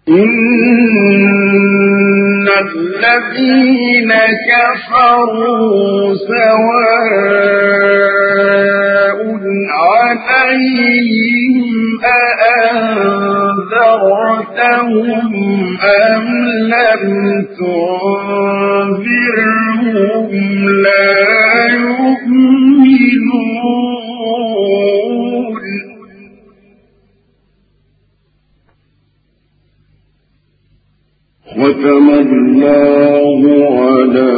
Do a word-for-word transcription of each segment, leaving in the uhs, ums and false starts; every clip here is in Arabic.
إن الذين كفروا سواء عليهم أأنذرتهم أم لم تنذرهم لا يؤمنون ختم الله على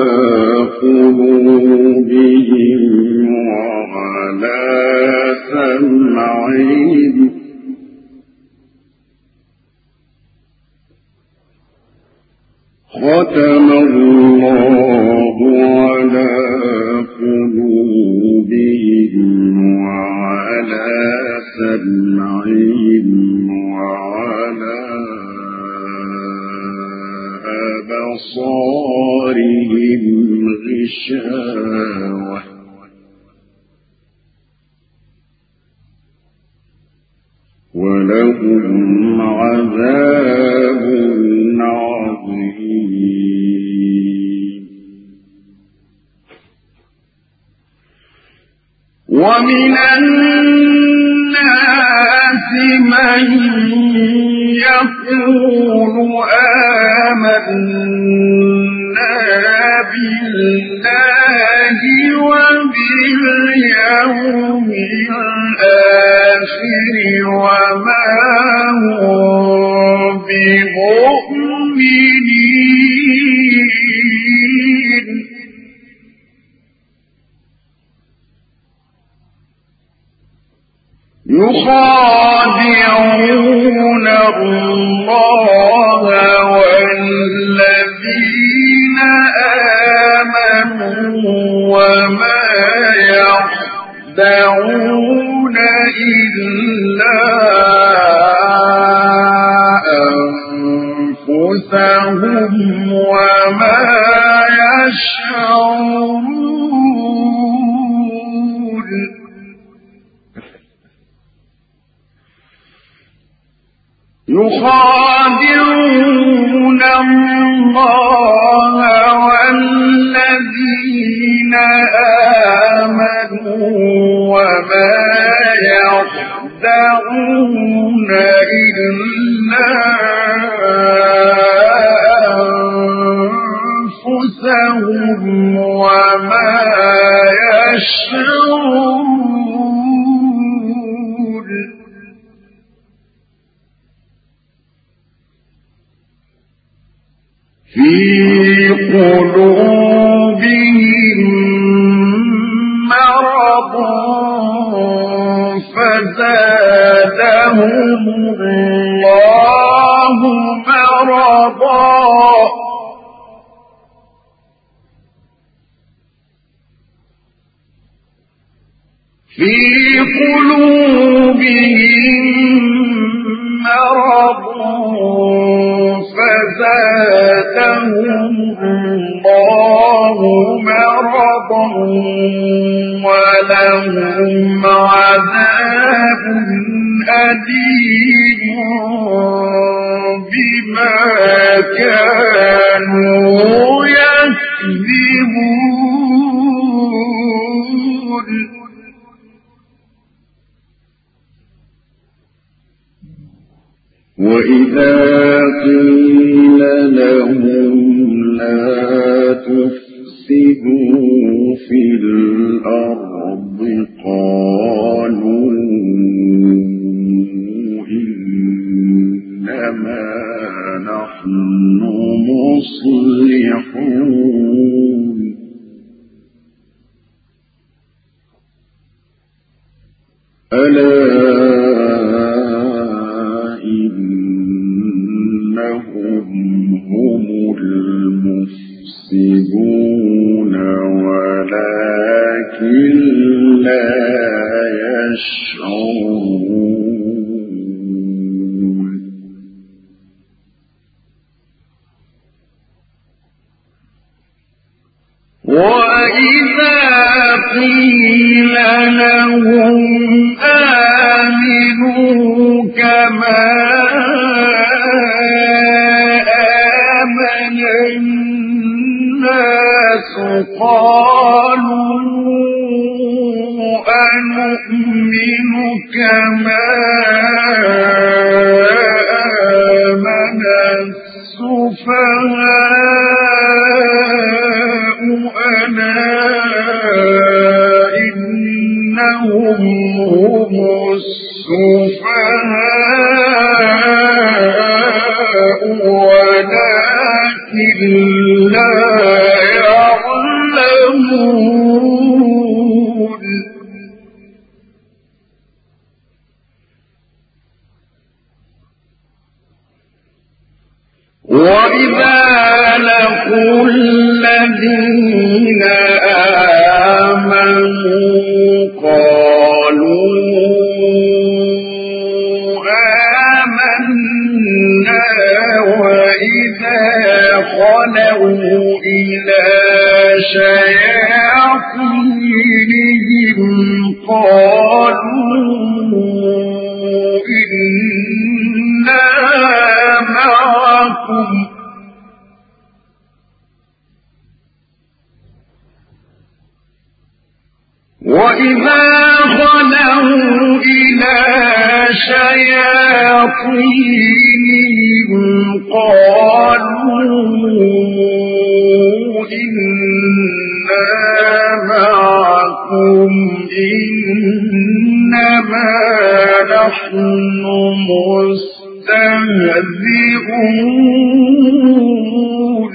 قلوبهم وعلى سمعهم ختم الله على قلوبهم وعلى سمعهم وعلى أبصارهم غشاوة ولهم عذاب عظيم ومن الناس من يقول آمنا بالله وباليوم الآخر وما هم بمؤمنين يخادعون الله والذين آمنوا وما يخدعون إلا أنفسهم وما يشعرون يخادعون الله والذين آمنوا وما يخدعون إلا أنفسهم وما يشعرون في قلوبهم مرض فزادهم الله مرضا في قلوبهم مرض فزادهم الله مرضا ولهم عذاب أليم بما كانوا يكذبون وإذا قيل لهم لا تفسدوا في الأرض قالوا إنما نحن مصلحون ألا هم المفسدون ولكن لا يشعرون وإذا قيل لهم آمنوا كما قالوا أنؤمن كما آمن السفهاء ألا إنهم هم السفهاء ولكن لا يعلمون وإذا لقوا الذين آمنوا قالوا آمنا وإذا خلوا إلى شياطينهم قالوا إنا معكم وإذا خلوا إلى شياطينهم قالوا إنا معكم إنما نحن مستهزئون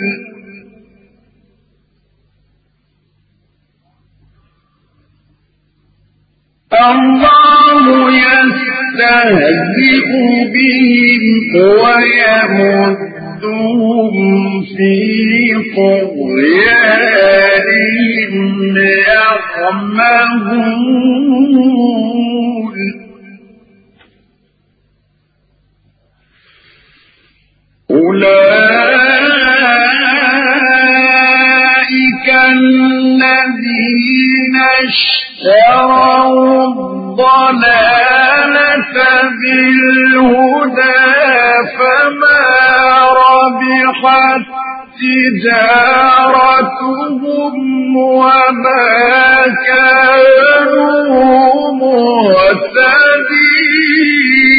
الله يستهزئ بهم ويمدهم في طغيانهم يعمهون أولئك الذين اشتروا الضلالة بالهدى فما ربحت تجارتهم وما كانوا مهتدين